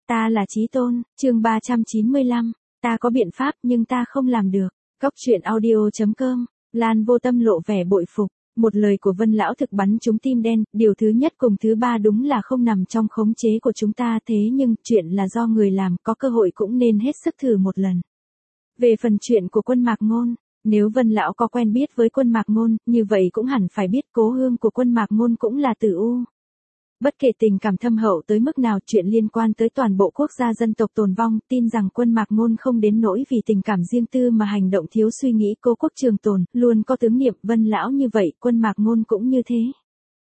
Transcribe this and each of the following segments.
Ta là Chí Tôn, chương 395, ta có biện pháp nhưng ta không làm được. Cóc truyện audio.com, Lan Vô Tâm lộ vẻ bội phục. Một lời của Vân lão thực bắn trúng tim đen, điều thứ nhất cùng thứ ba đúng là không nằm trong khống chế của chúng ta, thế nhưng chuyện là do người làm, có cơ hội cũng nên hết sức thử một lần. Về phần chuyện của Quân Mạc Ngôn, nếu Vân lão có quen biết với Quân Mạc Ngôn, như vậy cũng hẳn phải biết cố hương của Quân Mạc Ngôn cũng là Tử U. Bất kể tình cảm thâm hậu tới mức nào, chuyện liên quan tới toàn bộ quốc gia dân tộc tồn vong, tin rằng Quân Mạc Ngôn không đến nỗi vì tình cảm riêng tư mà hành động thiếu suy nghĩ. Cố quốc trường tồn, luôn có tướng niệm. Vân lão như vậy, Quân Mạc Ngôn cũng như thế.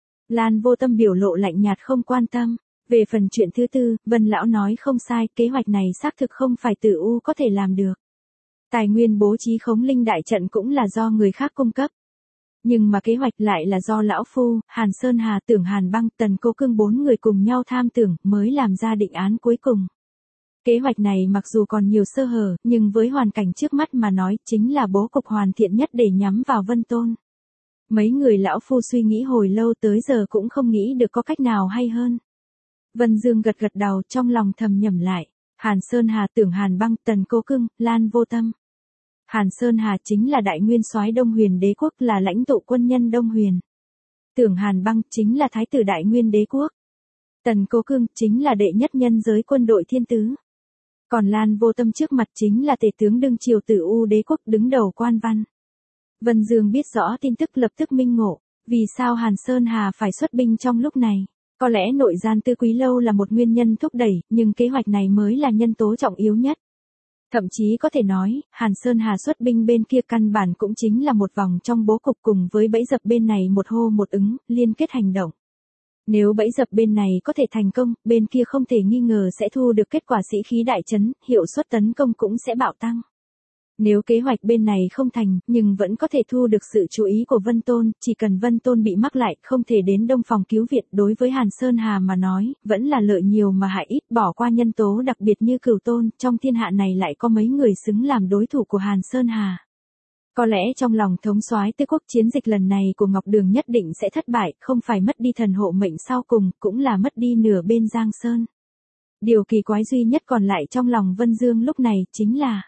Lan Vô Tâm biểu lộ lạnh nhạt không quan tâm. Về phần chuyện thứ tư, Vân lão nói không sai, kế hoạch này xác thực không phải Tử U có thể làm được. Tài nguyên bố trí Khống Linh đại trận cũng là do người khác cung cấp. Nhưng mà kế hoạch lại là do Lão Phu, Hàn Sơn Hà, Tưởng Hàn Băng, Tần Cô Cương 4 người cùng nhau tham tưởng mới làm ra định án cuối cùng. Kế hoạch này mặc dù còn nhiều sơ hở, nhưng với hoàn cảnh trước mắt mà nói chính là bố cục hoàn thiện nhất để nhắm vào Vân Tôn. Mấy người Lão Phu suy nghĩ hồi lâu tới giờ cũng không nghĩ được có cách nào hay hơn. Vân Dương gật gật đầu, trong lòng thầm nhẩm lại. Hàn Sơn Hà, Tưởng Hàn Băng, Tần Cô Cương, Lan Vô Tâm. Hàn Sơn Hà chính là đại nguyên soái Đông Huyền Đế quốc, là lãnh tụ quân nhân Đông Huyền. Tưởng Hàn Băng chính là thái tử đại nguyên đế quốc. Tần Cô Cương chính là đệ nhất nhân giới quân đội thiên tứ. Còn Lan Vô Tâm trước mặt chính là tể tướng đương triều Tử U đế quốc, đứng đầu quan văn. Vân Dương biết rõ tin tức lập tức minh ngộ, vì sao Hàn Sơn Hà phải xuất binh trong lúc này. Có lẽ nội gian Tư Quý Lâu là một nguyên nhân thúc đẩy, nhưng kế hoạch này mới là nhân tố trọng yếu nhất. Thậm chí có thể nói, Hàn Sơn Hà xuất binh bên kia căn bản cũng chính là một vòng trong bố cục, cùng với bẫy dập bên này một hô một ứng, liên kết hành động. Nếu bẫy dập bên này có thể thành công, bên kia không thể nghi ngờ sẽ thu được kết quả sĩ khí đại trấn, hiệu suất tấn công cũng sẽ bạo tăng. Nếu kế hoạch bên này không thành, nhưng vẫn có thể thu được sự chú ý của Vân Tôn, chỉ cần Vân Tôn bị mắc lại, không thể đến Đông Phòng cứu viện, đối với Hàn Sơn Hà mà nói, vẫn là lợi nhiều mà hại ít. Bỏ qua nhân tố đặc biệt như Cửu Tôn, trong thiên hạ này lại có mấy người xứng làm đối thủ của Hàn Sơn Hà. Có lẽ trong lòng thống soái Tư quốc, chiến dịch lần này của Ngọc Đường nhất định sẽ thất bại, không phải mất đi thần hộ mệnh sau cùng, cũng là mất đi nửa bên Giang Sơn. Điều kỳ quái duy nhất còn lại trong lòng Vân Dương lúc này chính là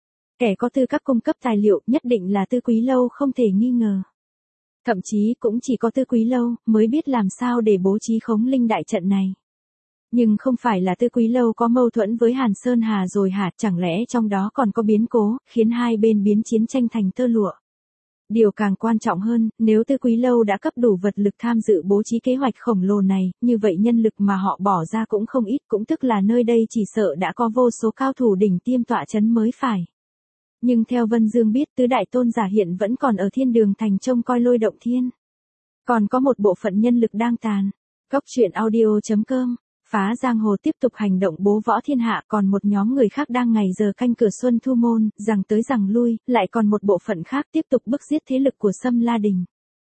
kẻ có tư cách cung cấp tài liệu nhất định là Tư Quý Lâu, không thể nghi ngờ. Thậm chí cũng chỉ có Tư Quý Lâu mới biết làm sao để bố trí Khống Linh đại trận này. Nhưng không phải là Tư Quý Lâu có mâu thuẫn với Hàn Sơn Hà rồi hả? Chẳng lẽ trong đó còn có biến cố, khiến hai bên biến chiến tranh thành tơ lụa? Điều càng quan trọng hơn, nếu Tư Quý Lâu đã cấp đủ vật lực tham dự bố trí kế hoạch khổng lồ này, như vậy nhân lực mà họ bỏ ra cũng không ít, cũng tức là nơi đây chỉ sợ đã có vô số cao thủ đỉnh tiêm tọa chấn mới phải. Nhưng theo Vân Dương biết, tứ đại tôn giả hiện vẫn còn ở Thiên Đường Thành trông coi Lôi Động Thiên. Còn có một bộ phận nhân lực đang tàn. Cóc truyện audio.com, phá giang hồ tiếp tục hành động bố võ thiên hạ, còn một nhóm người khác đang ngày giờ canh cửa Xuân Thu Môn, giằng tới giằng lui, lại còn một bộ phận khác tiếp tục bức giết thế lực của Sâm La Đình.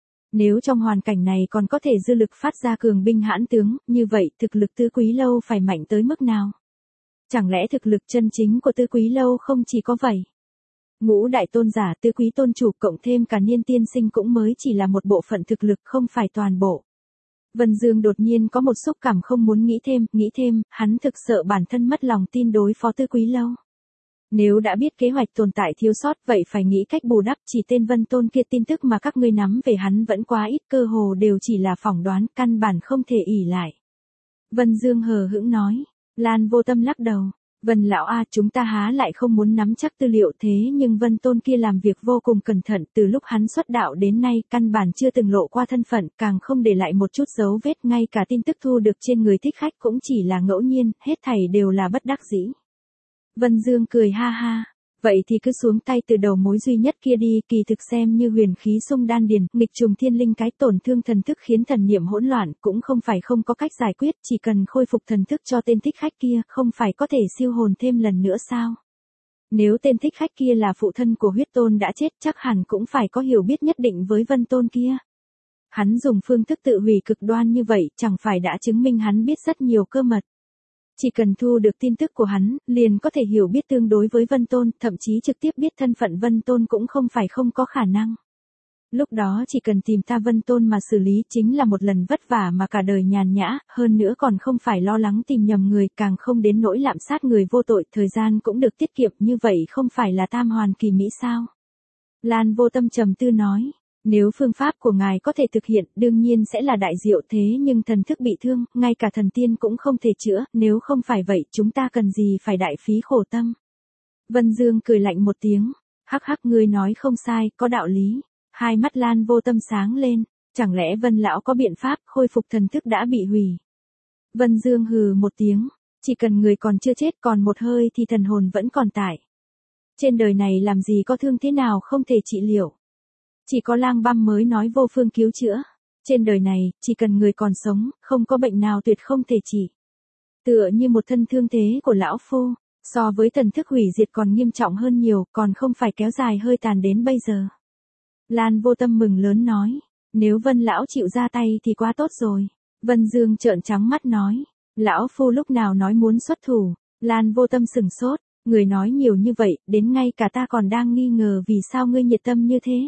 Nếu trong hoàn cảnh này còn có thể dư lực phát ra cường binh hãn tướng, như vậy thực lực Tư Quý Lâu phải mạnh tới mức nào? Chẳng lẽ thực lực chân chính của Tư Quý Lâu không chỉ có vậy? Ngũ đại tôn giả Tư Quý tôn chủ cộng thêm cả Niên tiên sinh cũng mới chỉ là một bộ phận thực lực, không phải toàn bộ. Vân Dương đột nhiên có một xúc cảm không muốn nghĩ thêm, hắn thực sợ bản thân mất lòng tin đối phó Tư Quý Lâu. Nếu đã biết kế hoạch tồn tại thiếu sót, vậy phải nghĩ cách bù đắp. Chỉ tên Vân Tôn kia, tin tức mà các ngươi nắm về hắn vẫn quá ít, cơ hồ đều chỉ là phỏng đoán, căn bản không thể ỷ lại. Vân Dương hờ hững nói. Lan Vô Tâm lắc đầu. Vân lão a, chúng ta há lại không muốn nắm chắc tư liệu, thế nhưng Vân Tôn kia làm việc vô cùng cẩn thận, từ lúc hắn xuất đạo đến nay căn bản chưa từng lộ qua thân phận, càng không để lại một chút dấu vết, ngay cả tin tức thu được trên người thích khách cũng chỉ là ngẫu nhiên, hết thảy đều là bất đắc dĩ. Vân Dương cười ha ha. Vậy thì cứ xuống tay từ đầu mối duy nhất kia đi, kỳ thực xem như huyền khí xung đan điền, nghịch trùng thiên linh cái, tổn thương thần thức khiến thần niệm hỗn loạn, cũng không phải không có cách giải quyết, chỉ cần khôi phục thần thức cho tên thích khách kia, không phải có thể siêu hồn thêm lần nữa sao? Nếu tên thích khách kia là phụ thân của huyết tôn đã chết, chắc hẳn cũng phải có hiểu biết nhất định với Vân Tôn kia. Hắn dùng phương thức tự hủy cực đoan như vậy, chẳng phải đã chứng minh hắn biết rất nhiều cơ mật. Chỉ cần thu được tin tức của hắn, liền có thể hiểu biết tương đối với Vân Tôn, thậm chí trực tiếp biết thân phận Vân Tôn cũng không phải không có khả năng. Lúc đó chỉ cần tìm ta Vân Tôn mà xử lý chính là một lần vất vả mà cả đời nhàn nhã, hơn nữa còn không phải lo lắng tìm nhầm người, càng không đến nỗi lạm sát người vô tội, thời gian cũng được tiết kiệm, như vậy không phải là tam hoàn kỳ mỹ sao? Lan Vô Tâm trầm tư nói, nếu phương pháp của ngài có thể thực hiện, đương nhiên sẽ là đại diệu, thế nhưng thần thức bị thương, ngay cả thần tiên cũng không thể chữa, nếu không phải vậy, chúng ta cần gì phải đại phí khổ tâm. Vân Dương cười lạnh một tiếng, hắc hắc, ngươi nói không sai, có đạo lý. Hai mắt Lan Vô Tâm sáng lên, chẳng lẽ Vân lão có biện pháp khôi phục thần thức đã bị hủy? Vân Dương hừ một tiếng, chỉ cần người còn chưa chết, còn một hơi thì thần hồn vẫn còn tại. Trên đời này làm gì có thương thế nào không thể trị liệu. Chỉ có Lang Băm mới nói vô phương cứu chữa. Trên đời này, chỉ cần người còn sống, không có bệnh nào tuyệt không thể trị. Tựa như một thân thương thế của lão phu, so với thần thức hủy diệt còn nghiêm trọng hơn nhiều, còn không phải kéo dài hơi tàn đến bây giờ. Lan Vô Tâm mừng lớn nói, nếu Vân lão chịu ra tay thì quá tốt rồi. Vân Dương trợn trắng mắt nói, lão phu lúc nào nói muốn xuất thủ. Lan Vô Tâm sửng sốt, người nói nhiều như vậy, đến ngay cả ta còn đang nghi ngờ vì sao ngươi nhiệt tâm như thế.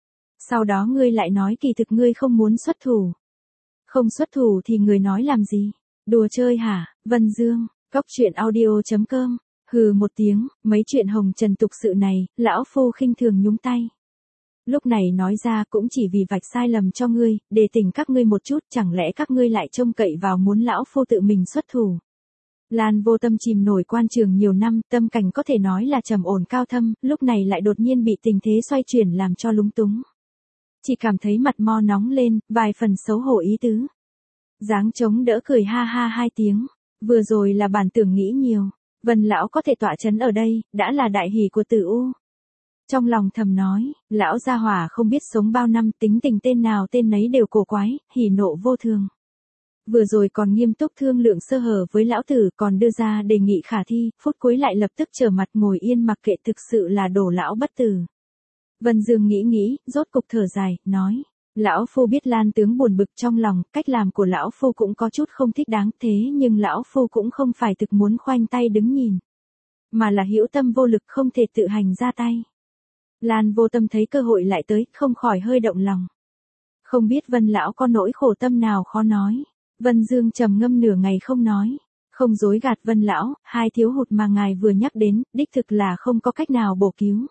Sau đó ngươi lại nói kỳ thực ngươi không muốn xuất thủ. Không xuất thủ thì người nói làm gì? Đùa chơi hả? Vân Dương, coctruyện.audio.com, hừ một tiếng, mấy chuyện hồng trần tục sự này, lão phu khinh thường nhúng tay. Lúc này nói ra cũng chỉ vì vạch sai lầm cho ngươi, để tỉnh các ngươi một chút, chẳng lẽ các ngươi lại trông cậy vào muốn lão phu tự mình xuất thủ. Lan Vô Tâm chìm nổi quan trường nhiều năm, tâm cảnh có thể nói là trầm ổn cao thâm, lúc này lại đột nhiên bị tình thế xoay chuyển làm cho lúng túng. Chỉ cảm thấy mặt mo nóng lên, vài phần xấu hổ ý tứ. Dáng chống đỡ cười ha ha hai tiếng, vừa rồi là bản tưởng nghĩ nhiều, Vân lão có thể tọa chấn ở đây, đã là đại hỷ của Tử U. Trong lòng thầm nói, lão gia hỏa không biết sống bao năm, tính tình tên nào tên nấy đều cổ quái, hỉ nộ vô thường. Vừa rồi còn nghiêm túc thương lượng sơ hở với lão tử, còn đưa ra đề nghị khả thi, phút cuối lại lập tức trở mặt ngồi yên mặc kệ, thực sự là đổ lão bất tử. Vân Dương nghĩ, rốt cục thở dài, nói, lão phu biết Lan tướng buồn bực trong lòng, cách làm của lão phu cũng có chút không thích đáng, thế nhưng lão phu cũng không phải thực muốn khoanh tay đứng nhìn, mà là hữu tâm vô lực không thể tự hành ra tay. Lan Vô Tâm thấy cơ hội lại tới, không khỏi hơi động lòng. Không biết Vân lão có nỗi khổ tâm nào khó nói. Vân Dương trầm ngâm nửa ngày không nói, không dối gạt Vân lão, hai thiếu hụt mà ngài vừa nhắc đến, đích thực là không có cách nào bổ cứu.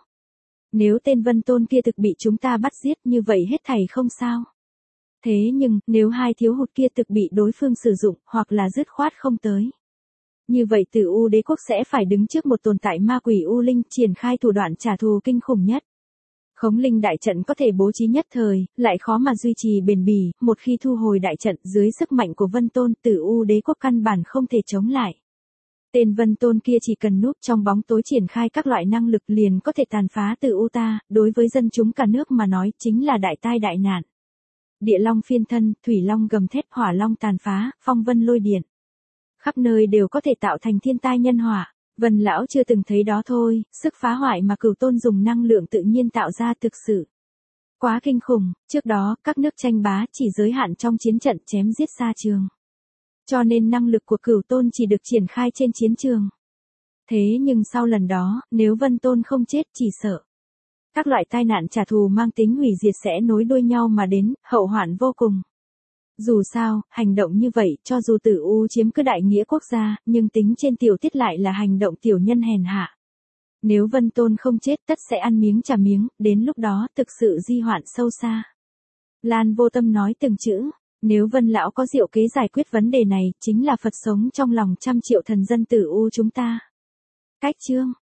Nếu tên Vân Tôn kia thực bị chúng ta bắt giết, như vậy hết thảy không sao. Thế nhưng, nếu hai thiếu hụt kia thực bị đối phương sử dụng, hoặc là dứt khoát không tới, như vậy Tử U đế quốc sẽ phải đứng trước một tồn tại ma quỷ U Linh, triển khai thủ đoạn trả thù kinh khủng nhất. Khống linh đại trận có thể bố trí nhất thời, lại khó mà duy trì bền bỉ, một khi thu hồi đại trận dưới sức mạnh của Vân Tôn, Tử U đế quốc căn bản không thể chống lại. Tên Vân Tôn kia chỉ cần núp trong bóng tối triển khai các loại năng lực liền có thể tàn phá Tử U ta, đối với dân chúng cả nước mà nói chính là đại tai đại nạn. Địa long phiên thân, thủy long gầm thét, hỏa long tàn phá, phong vân lôi điện. Khắp nơi đều có thể tạo thành thiên tai nhân họa. Vân lão chưa từng thấy đó thôi, sức phá hoại mà Cửu Tôn dùng năng lượng tự nhiên tạo ra thực sự quá kinh khủng, trước đó các nước tranh bá chỉ giới hạn trong chiến trận chém giết xa trường. Cho nên năng lực của Cửu Tôn chỉ được triển khai trên chiến trường. Thế nhưng sau lần đó, nếu Vân Tôn không chết chỉ sợ các loại tai nạn trả thù mang tính hủy diệt sẽ nối đuôi nhau mà đến, hậu hoạn vô cùng. Dù sao, hành động như vậy, cho dù Tử U chiếm cứ đại nghĩa quốc gia, nhưng tính trên tiểu tiết lại là hành động tiểu nhân hèn hạ. Nếu Vân Tôn không chết tất sẽ ăn miếng trả miếng, đến lúc đó thực sự di hoạn sâu xa. Lan Vô Tâm nói từng chữ, nếu Vân lão có diệu kế giải quyết vấn đề này, chính là Phật sống trong lòng trăm triệu thần dân Tử U chúng ta. Cách chương